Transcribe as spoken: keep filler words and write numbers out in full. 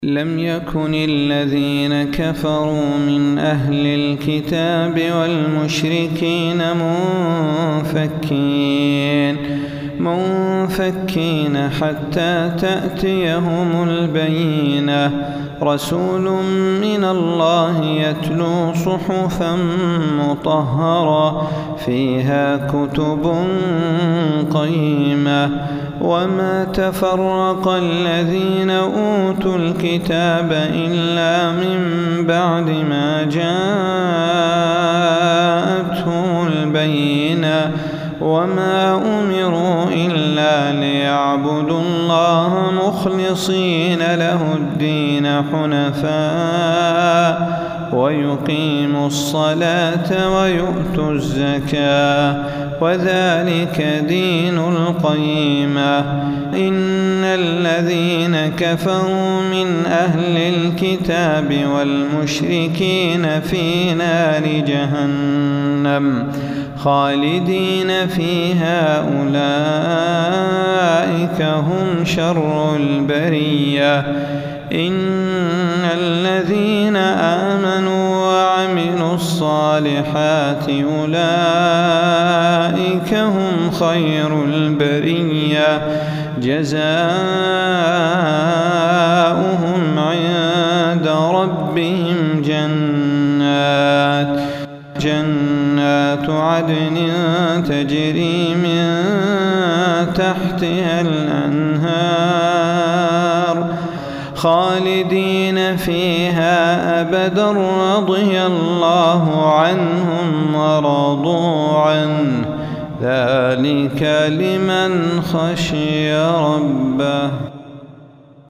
لم يكن الذين كفروا من أهل الكتاب والمشركين منفكين منفكين حتى تأتيهم البينة رسول من الله يتلو صحفا مطهرة فيها كتب قيمة وما تفرق الذين أوتوا الكتاب إلا من بعد ما جاءتهم البينة وما أمروا إلا ليعبدوا الله مخلصين له الدين حنفاء ويقيموا الصلاة ويؤتوا الزكاة وذلك دين القيمة. إن الذين كفروا من أهل الكتاب والمشركين في نار جهنم خالدين فيها أولئك هم شر البرية. إن الذين آمنوا وعملوا الصالحات أولئك هم خير البرية جزاؤهم عند ربهم جنات جنات عدن تجري من تحتها الأنهار خالدين فيها أبدا رضي الله عنهم ورضوا عنه ذلك لمن خشي ربه.